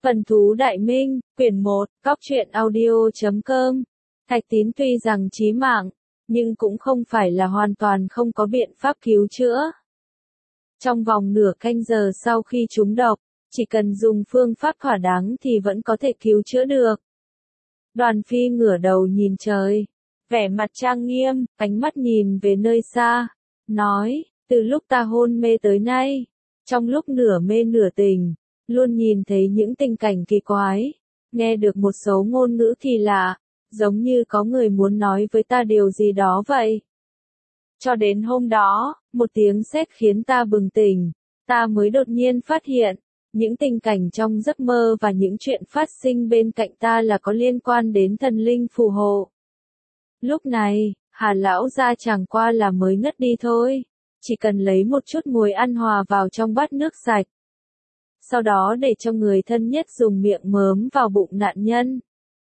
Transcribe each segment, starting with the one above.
Vân Thú Đại Minh, quyển 1, Cóc truyện audio.com. Thạch Tín tuy rằng chí mạng, nhưng cũng không phải là hoàn toàn không có biện pháp cứu chữa. Trong vòng nửa canh giờ sau khi trúng độc, chỉ cần dùng phương pháp thỏa đáng thì vẫn có thể cứu chữa được. Đoàn Phi ngửa đầu nhìn trời, vẻ mặt trang nghiêm, ánh mắt nhìn về nơi xa, nói, từ lúc ta hôn mê tới nay, trong lúc nửa mê nửa tỉnh, luôn nhìn thấy những tình cảnh kỳ quái, nghe được một số ngôn ngữ kỳ lạ, giống như có người muốn nói với ta điều gì đó vậy. Cho đến hôm đó, một tiếng sét khiến ta bừng tỉnh, ta mới đột nhiên phát hiện, những tình cảnh trong giấc mơ và những chuyện phát sinh bên cạnh ta là có liên quan đến thần linh phù hộ. Lúc này, Hà lão gia chẳng qua là mới ngất đi thôi, chỉ cần lấy một chút muối ăn hòa vào trong bát nước sạch. Sau đó để cho người thân nhất dùng miệng mớm vào bụng nạn nhân.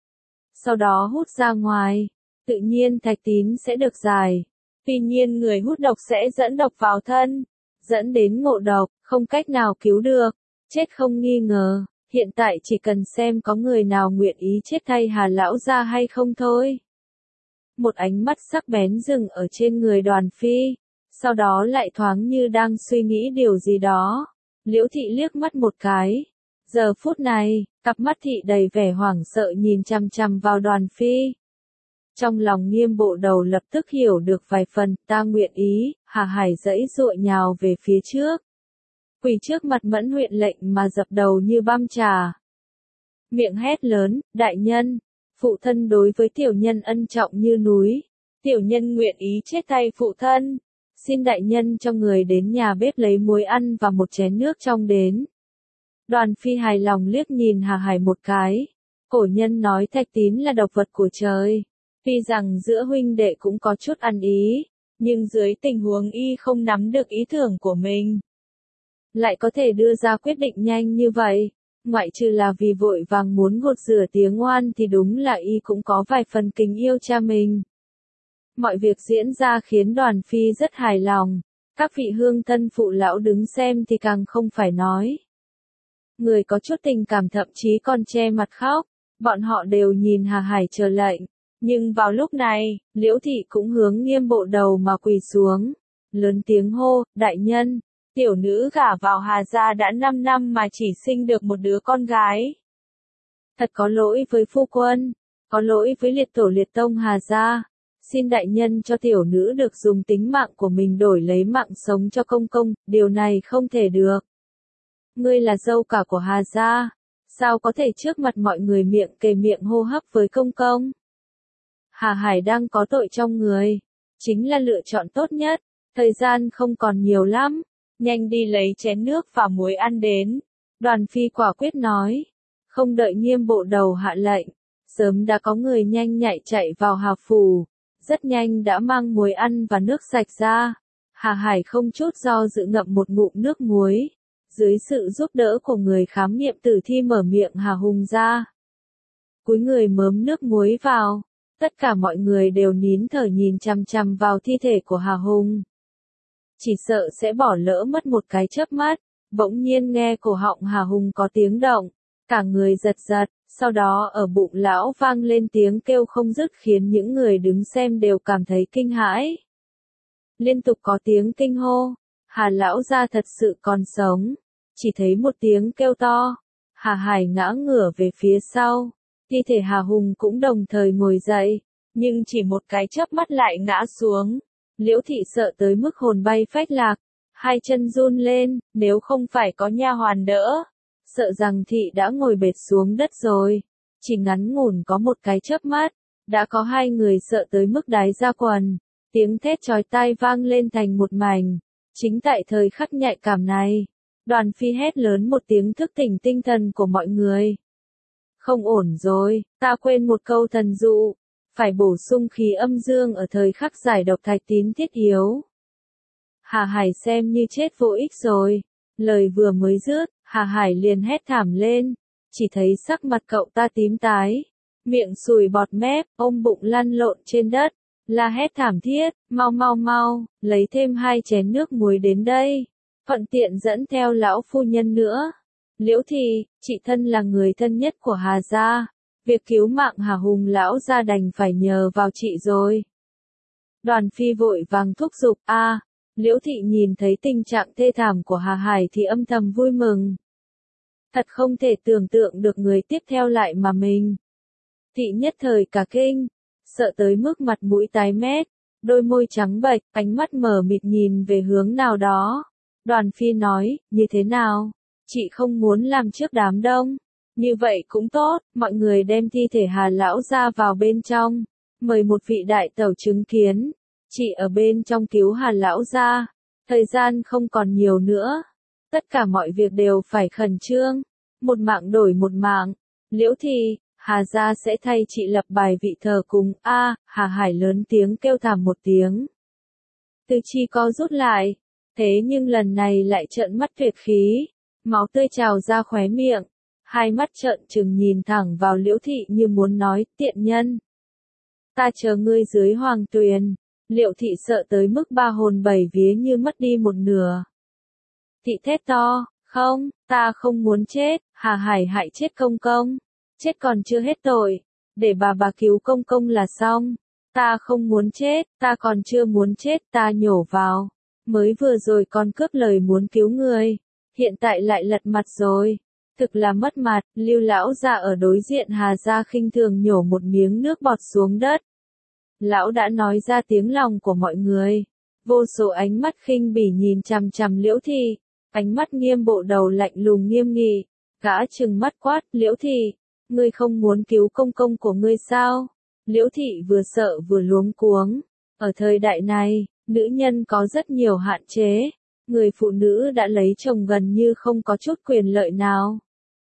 Sau đó hút ra ngoài, tự nhiên Thạch Tín sẽ được giải. Tuy nhiên người hút độc sẽ dẫn độc vào thân, dẫn đến ngộ độc, không cách nào cứu được, chết không nghi ngờ. Hiện tại chỉ cần xem có người nào nguyện ý chết thay Hà lão gia hay không thôi. Một ánh mắt sắc bén dừng ở trên người Đoàn Phi, sau đó lại thoáng như đang suy nghĩ điều gì đó. Liễu Thị liếc mắt một cái. Giờ phút này, cặp mắt thị đầy vẻ hoảng sợ nhìn chằm chằm vào Đoàn Phi. Trong lòng Nghiêm Bộ Đầu lập tức hiểu được vài phần, ta nguyện ý. Hà Hải giãy giụa nhào về phía trước, quỳ trước mặt Mẫn huyện lệnh mà dập đầu như băm trà. Miệng hét lớn, đại nhân, phụ thân đối với tiểu nhân ân trọng như núi, tiểu nhân nguyện ý chết thay phụ thân. Xin đại nhân cho người đến nhà bếp lấy muối ăn và một chén nước trong đến. Đoàn Phi hài lòng liếc nhìn Hà Hải một cái. Cổ nhân nói Thạch Tín là độc vật của trời. Tuy rằng giữa huynh đệ cũng có chút ăn ý, nhưng dưới tình huống y không nắm được ý tưởng của mình, lại có thể đưa ra quyết định nhanh như vậy. Ngoại trừ là vì vội vàng muốn gột rửa tiếng oan thì đúng là y cũng có vài phần kính yêu cha mình. Mọi việc diễn ra khiến Đoàn Phi rất hài lòng, các vị hương thân phụ lão đứng xem thì càng không phải nói. Người có chút tình cảm thậm chí còn che mặt khóc, bọn họ đều nhìn Hà Hải chờ lệnh. Nhưng vào lúc này, Liễu Thị cũng hướng Nghiêm Bộ Đầu mà quỳ xuống, lớn tiếng hô, đại nhân, tiểu nữ gả vào Hà gia đã 5 năm mà chỉ sinh được một đứa con gái. Thật có lỗi với phu quân, có lỗi với liệt tổ liệt tông Hà gia. Xin đại nhân cho tiểu nữ được dùng tính mạng của mình đổi lấy mạng sống cho công công, điều này không thể được. Ngươi là dâu cả của Hà gia, sao có thể trước mặt mọi người miệng kề miệng hô hấp với công công? Hà Hải đang có tội trong người, chính là lựa chọn tốt nhất, thời gian không còn nhiều lắm, nhanh đi lấy chén nước và muối ăn đến. Đoàn Phi quả quyết nói, không đợi Nghiêm Bộ Đầu hạ lệnh, sớm đã có người nhanh nhạy chạy vào Hà phủ. Rất nhanh đã mang muối ăn và nước sạch ra. Hà Hải không chút do dự ngậm một ngụm nước muối. Dưới sự giúp đỡ của người khám nghiệm tử thi mở miệng Hà Hùng ra. Cúi người mớm nước muối vào. Tất cả mọi người đều nín thở nhìn chằm chằm vào thi thể của Hà Hùng. Chỉ sợ sẽ bỏ lỡ mất một cái chớp mắt. Bỗng nhiên nghe cổ họng Hà Hùng có tiếng động. Cả người giật giật. Sau đó ở bụng lão vang lên tiếng kêu không dứt khiến những người đứng xem đều cảm thấy kinh hãi. Liên tục có tiếng kinh hô, Hà lão gia thật sự còn sống. Chỉ thấy một tiếng kêu to, Hà Hải ngã ngửa về phía sau. Thi thể Hà Hùng cũng đồng thời ngồi dậy, nhưng chỉ một cái chớp mắt lại ngã xuống. Liễu Thị sợ tới mức hồn bay phách lạc, hai chân run lên, nếu không phải có nha hoàn đỡ, sợ rằng Thị đã ngồi bệt xuống đất rồi. Chỉ ngắn ngủn có một cái chớp mắt, đã có hai người sợ tới mức đái ra quần. Tiếng thét chói tai vang lên thành một mảnh. Chính tại thời khắc nhạy cảm này, Đoàn Phi hét lớn một tiếng thức tỉnh tinh thần của mọi người. Không ổn rồi, ta quên một câu thần dụ, phải bổ sung khí âm dương ở thời khắc giải độc Thạch Tín thiết yếu. Hà Hải xem như chết vô ích rồi. Lời vừa mới dứt, Hà Hải liền hét thảm lên. Chỉ thấy sắc mặt cậu ta tím tái, miệng sùi bọt mép, ôm bụng lăn lộn trên đất, la hét thảm thiết, mau mau mau, lấy thêm 2 chén nước muối đến đây, thuận tiện dẫn theo lão phu nhân nữa. Liễu Thị, chị thân là người thân nhất của Hà gia. Việc cứu mạng Hà Hùng lão gia đành phải nhờ vào chị rồi. Đoàn Phi vội vàng thúc giục, Liễu Thị nhìn thấy tình trạng thê thảm của Hà Hải thì âm thầm vui mừng. Thật không thể tưởng tượng được người tiếp theo lại mà mình. Thị nhất thời cả kinh, sợ tới mức mặt mũi tái mét, đôi môi trắng bệch, ánh mắt mờ mịt nhìn về hướng nào đó. Đoàn Phi nói, như thế nào? Chị không muốn làm trước đám đông. Như vậy cũng tốt, mọi người đem thi thể Hà lão gia vào bên trong. Mời một vị đại tẩu chứng kiến. Chị ở bên trong cứu Hà lão gia. Thời gian không còn nhiều nữa. Tất cả mọi việc đều phải khẩn trương. Một mạng đổi một mạng. Liễu Thị, Hà gia sẽ thay chị lập bài vị thờ cùng. Hà Hải lớn tiếng kêu thảm một tiếng. Tư Chi co rút lại. Thế nhưng lần này lại trợn mắt tuyệt khí. Máu tươi trào ra khóe miệng. Hai mắt trợn trừng nhìn thẳng vào Liễu Thị như muốn nói, tiện nhân. Ta chờ ngươi dưới hoàng tuyền. Liễu Thị sợ tới mức ba hồn bảy vía như mất đi một nửa. Thị thét to, không, ta không muốn chết, Hà Hải hại chết công công. Chết còn chưa hết tội. Để bà cứu công công là xong. Ta không muốn chết, ta còn chưa muốn chết, ta nhổ vào. Mới vừa rồi còn cướp lời muốn cứu người. Hiện tại lại lật mặt rồi. Thực là mất mặt, Lưu lão gia ở đối diện Hà gia khinh thường nhổ một miếng nước bọt xuống đất. Lão đã nói ra tiếng lòng của mọi người. Vô số ánh mắt khinh bỉ nhìn chằm chằm Liễu Thị. Ánh mắt nghiêm bộ đầu lạnh lùng nghiêm nghị. Gã trừng mắt quát, Liễu Thị, ngươi không muốn cứu công công của ngươi sao? Liễu Thị vừa sợ vừa luống cuống. Ở thời đại này, nữ nhân có rất nhiều hạn chế. Người phụ nữ đã lấy chồng gần như không có chút quyền lợi nào.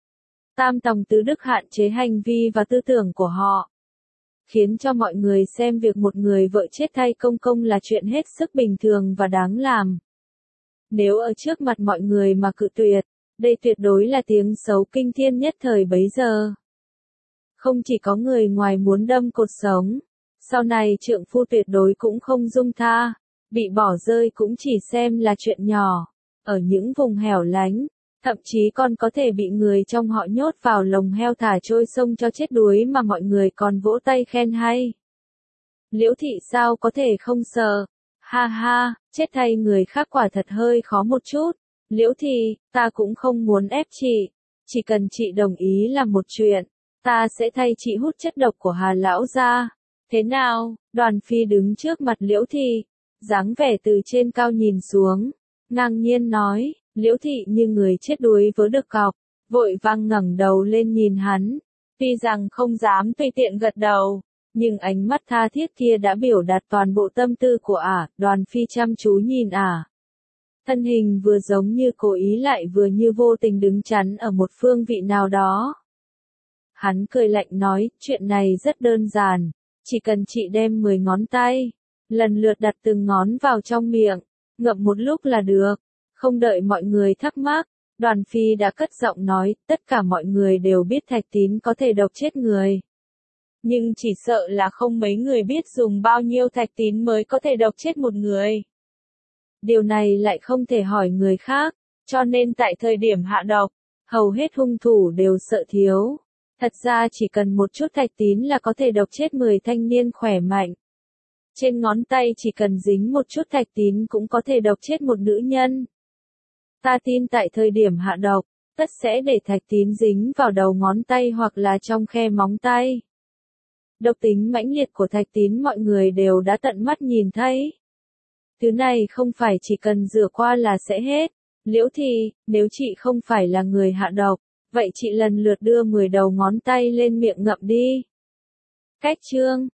Tam tòng tứ đức hạn chế hành vi và tư tưởng của họ. Khiến cho mọi người xem việc một người vợ chết thay công công là chuyện hết sức bình thường và đáng làm. Nếu ở trước mặt mọi người mà cự tuyệt, đây tuyệt đối là tiếng xấu kinh thiên nhất thời bấy giờ. Không chỉ có người ngoài muốn đâm cột sống, sau này trượng phu tuyệt đối cũng không dung tha, bị bỏ rơi cũng chỉ xem là chuyện nhỏ. Ở những vùng hẻo lánh, thậm chí còn có thể bị người trong họ nhốt vào lồng heo thả trôi sông cho chết đuối mà mọi người còn vỗ tay khen hay. Liễu Thị sao có thể không sợ? Ha ha, chết thay người khác quả thật hơi khó một chút. Liễu Thị, ta cũng không muốn ép chị. Chỉ cần chị đồng ý làm một chuyện, ta sẽ thay chị hút chất độc của Hà lão gia. Thế nào? Đoàn Phi đứng trước mặt Liễu Thị, dáng vẻ từ trên cao nhìn xuống, ngang nhiên nói. Liễu Thị như người chết đuối vớ được cọc, vội vàng ngẩng đầu lên nhìn hắn. Tuy rằng không dám tùy tiện gật đầu, nhưng ánh mắt tha thiết kia đã biểu đạt toàn bộ tâm tư của ả. Đoàn Phi chăm chú nhìn ả. Thân hình vừa giống như cố ý lại vừa như vô tình đứng chắn ở một phương vị nào đó. Hắn cười lạnh nói, chuyện này rất đơn giản, chỉ cần chị đem 10 ngón tay, lần lượt đặt từng ngón vào trong miệng, ngậm một lúc là được. Không đợi mọi người thắc mắc, Đoàn Phi đã cất giọng nói, tất cả mọi người đều biết thạch tín có thể độc chết người. Nhưng chỉ sợ là không mấy người biết dùng bao nhiêu thạch tín mới có thể độc chết một người. Điều này lại không thể hỏi người khác, cho nên tại thời điểm hạ độc, hầu hết hung thủ đều sợ thiếu. Thật ra chỉ cần một chút thạch tín là có thể độc chết 10 thanh niên khỏe mạnh. Trên ngón tay chỉ cần dính một chút thạch tín cũng có thể độc chết một nữ nhân. Ta tin tại thời điểm hạ độc, tất sẽ để thạch tín dính vào đầu ngón tay hoặc là trong khe móng tay. Độc tính mãnh liệt của thạch tín mọi người đều đã tận mắt nhìn thấy. Thứ này không phải chỉ cần rửa qua là sẽ hết. Liễu Thị, nếu chị không phải là người hạ độc, vậy chị lần lượt đưa 10 đầu ngón tay lên miệng ngậm đi. Cách chương